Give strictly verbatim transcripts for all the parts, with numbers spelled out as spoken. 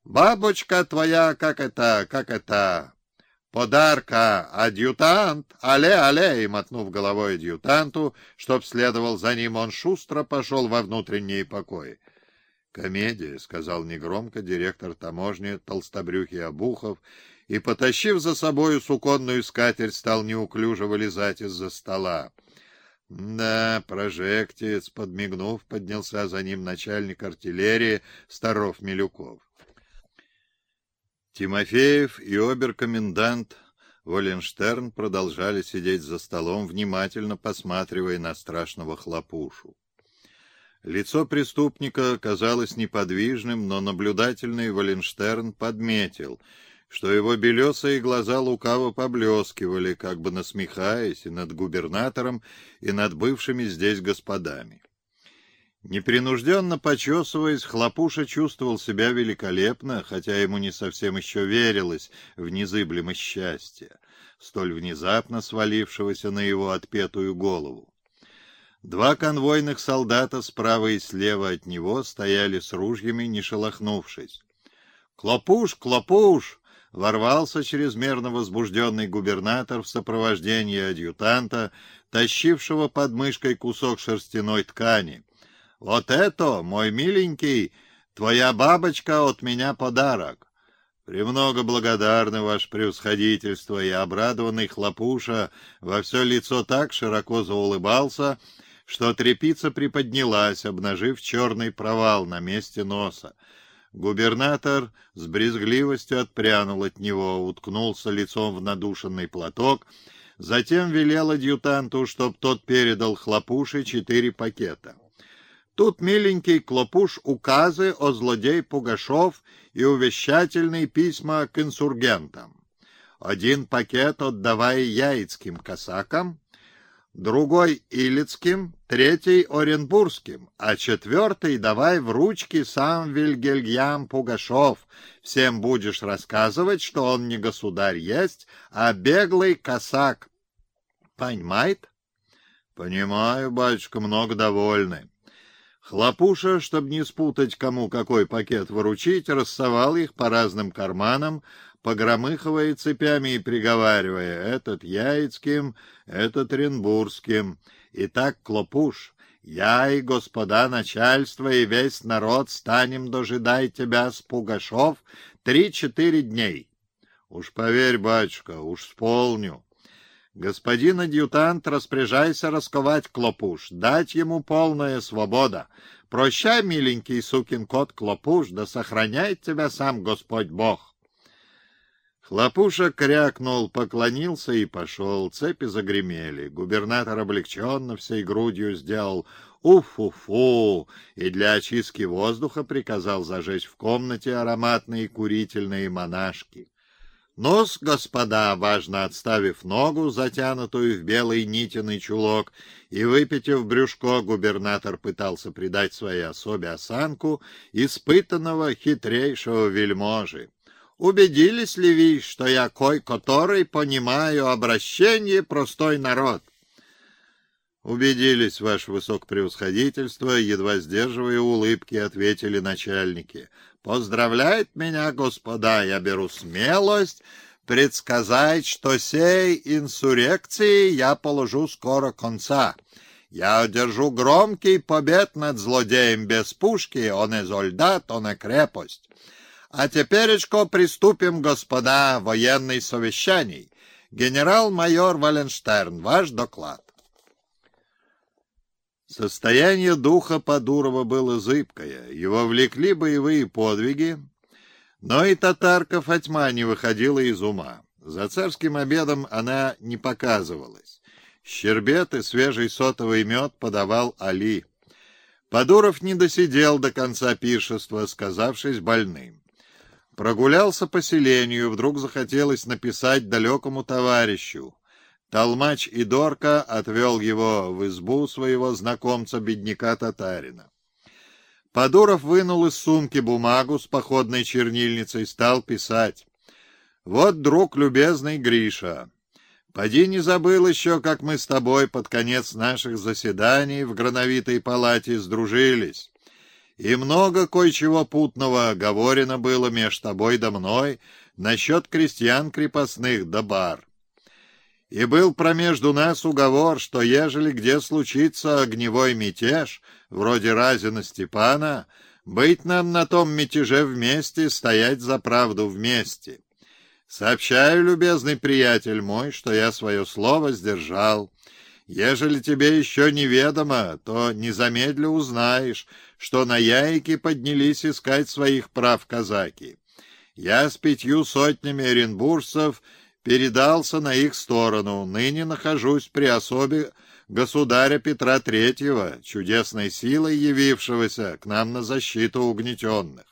Бабочка твоя, как это, как это... Подарка, адъютант, але-але!» И, мотнув головой адъютанту, чтоб следовал за ним, он шустро пошел во внутренние покои. «Комедия», — сказал негромко директор таможни толстобрюхий Обухов, и, потащив за собою суконную скатерть, стал неуклюже вылезать из-за стола. «Да, прожектец», — подмигнув, поднялся за ним начальник артиллерии Старов-Милюков. Тимофеев и обер-комендант Воленштерн продолжали сидеть за столом, внимательно посматривая на страшного хлопушу. Лицо преступника казалось неподвижным, но наблюдательный Воленштерн подметил, что его белесые глаза лукаво поблескивали, как бы насмехаясь и над губернатором, и над бывшими здесь господами. Непринужденно почесываясь, хлопуша чувствовал себя великолепно, хотя ему не совсем еще верилось в незыблемость счастья, столь внезапно свалившегося на его отпетую голову. Два конвойных солдата справа и слева от него стояли с ружьями, не шелохнувшись. «Клопуш, Клопуш!» — ворвался чрезмерно возбужденный губернатор в сопровождении адъютанта, тащившего под мышкой кусок шерстяной ткани. «Вот это, мой миленький, твоя бабочка от меня подарок». «Премного благодарны, ваше превосходительство», и обрадованный хлопуша во все лицо так широко заулыбался, что тряпица приподнялась, обнажив черный провал на месте носа. Губернатор с брезгливостью отпрянул от него, уткнулся лицом в надушенный платок, затем велел адъютанту, чтоб тот передал хлопуше четыре пакета. «Тут, миленький Клопуш, указы о злодей Пугашов и увещательные письма к инсургентам. Один пакет отдавай яицким косакам, другой — илицким, третий — оренбургским, а четвертый давай в ручки сам Вильгельям Пугашов. Всем будешь рассказывать, что он не государь есть, а беглый косак. Понимает?» «Понимаю, батюшка, много довольны». Хлопуша, чтобы не спутать, кому какой пакет выручить, рассовал их по разным карманам, погромыхивая цепями и приговаривая: «Этот яицким, этот оренбургским. Итак, Клопуш, я и господа начальство и весь народ станем дожидать тебя с Пугашов три-четыре дней». «Уж поверь, батюшка, уж сполню». «Господин адъютант, распоряжайся расковать Клопуш, дать ему полная свобода. Прощай, миленький сукин кот Клопуш, да сохраняет тебя сам Господь Бог». Хлопуша крякнул, поклонился и пошел. Цепи загремели. Губернатор облегченно всей грудью сделал «уф-фу-фу» и для очистки воздуха приказал зажечь в комнате ароматные курительные монашки. «Ну-с, господа», важно отставив ногу, затянутую в белый нитиный чулок, и выпитив брюшко, губернатор пытался придать своей особе осанку испытанного хитрейшего вельможи. «Убедились ли вы, что я кой-который понимаю обращение простой народ?» «Убедились, ваше высокопревосходительство», едва сдерживая улыбки, ответили начальники. «Поздравляет меня, господа, я беру смелость предсказать, что сей инсурекции я положу скоро конца. Я одержу громкий побед над злодеем без пушки, он и солдат, он и крепость. А теперечко приступим, господа, военный совещаний. Генерал-майор Воленштерн, ваш доклад». Состояние духа Подурова было зыбкое, его влекли боевые подвиги, но и татарка Фатьма не выходила из ума. За царским обедом она не показывалась. Щербет и свежий сотовый мед подавал Али. Подуров не досидел до конца пиршества, сказавшись больным. Прогулялся по селению, вдруг захотелось написать далекому товарищу. Толмач Идорка отвел его в избу своего знакомца-бедняка-татарина. Подуров вынул из сумки бумагу с походной чернильницей, стал писать. «Вот, друг любезный Гриша, поди не забыл еще, как мы с тобой под конец наших заседаний в Грановитой палате сдружились. И много кое-чего путного говорено было меж тобой да мной насчет крестьян крепостных да бар. И был промежду нас уговор, что ежели где случится огневой мятеж, вроде Разина Степана, быть нам на том мятеже вместе, стоять за правду вместе. Сообщаю, любезный приятель мой, что я свое слово сдержал. Ежели тебе еще неведомо, то не замедля узнаешь, что на Яйке поднялись искать своих прав казаки. Я с пятью сотнями оренбуржцев передался на их сторону, ныне нахожусь при особе государя Петра Третьего, чудесной силой явившегося к нам на защиту угнетенных.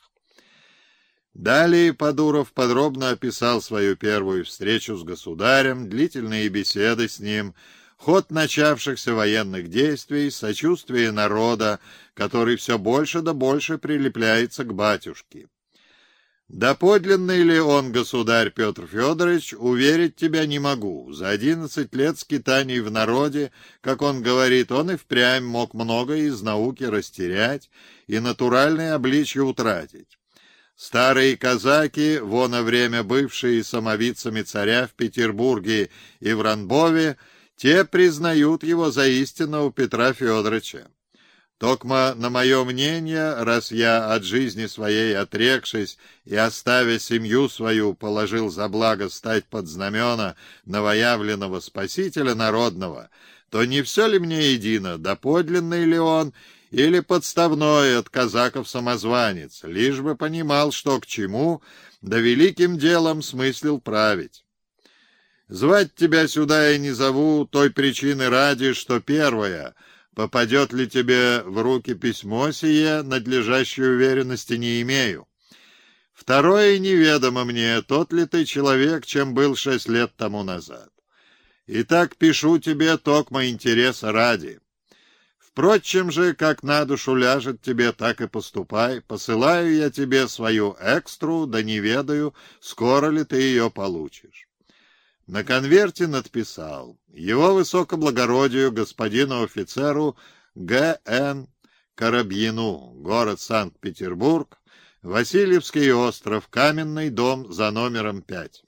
Далее Подуров подробно описал свою первую встречу с государем, длительные беседы с ним, ход начавшихся военных действий, сочувствие народа, который все больше да больше прилепляется к батюшке. Да подлинный ли он, государь Петр Федорович, уверить тебя не могу. За одиннадцать лет скитаний в народе, как он говорит, он и впрямь мог многое из науки растерять и натуральное обличье утратить. Старые казаки, воно время бывшие самовицами царя в Петербурге и в Ранбове, те признают его за истинного Петра Федоровича. Токма, на мое мнение, раз я от жизни своей отрекшись и, оставя семью свою, положил за благо стать под знамена новоявленного спасителя народного, то не все ли мне едино, да подлинный ли он, или подставной от казаков самозванец, лишь бы понимал, что к чему, да великим делом смыслил править. Звать тебя сюда я не зову той причины ради, что первая — попадет ли тебе в руки письмо сие, надлежащей уверенности не имею. Второе неведомо мне, тот ли ты человек, чем был шесть лет тому назад. Итак, пишу тебе токмо интереса ради. Впрочем же, как на душу ляжет тебе, так и поступай. Посылаю я тебе свою экстру, да не ведаю, скоро ли ты ее получишь. На конверте надписал: его высокоблагородию господину офицеру Г Н Коробьину, город Санкт-Петербург, Васильевский остров, Каменный дом за номером пять.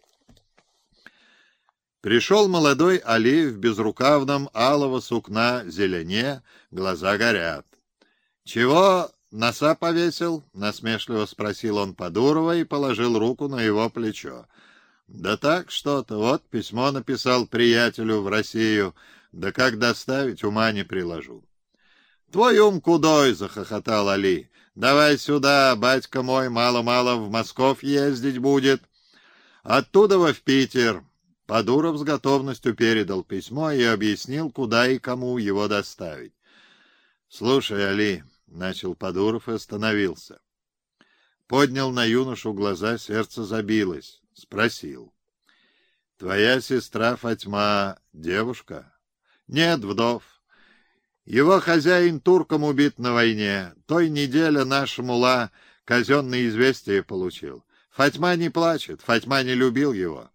Пришел молодой Али в безрукавном алого сукна зелене, глаза горят. — Чего носа повесил? — насмешливо спросил он Подурова и положил руку на его плечо. — Да так что-то, вот письмо написал приятелю в Россию, да как доставить, ума не приложу. — Твой ум кудой, — захохотал Али. — Давай сюда, батька мой мало-мало в Москов ездить будет. Оттуда в Питер. Подуров с готовностью передал письмо и объяснил, куда и кому его доставить. — Слушай, Али, — начал Подуров и остановился. Поднял на юношу глаза, сердце забилось. Спросил: — Твоя сестра Фатьма девушка? — Нет, вдов. Его хозяин турком убит на войне. Той неделе наш мулла казенное известие получил. Фатьма не плачет, Фатьма не любил его.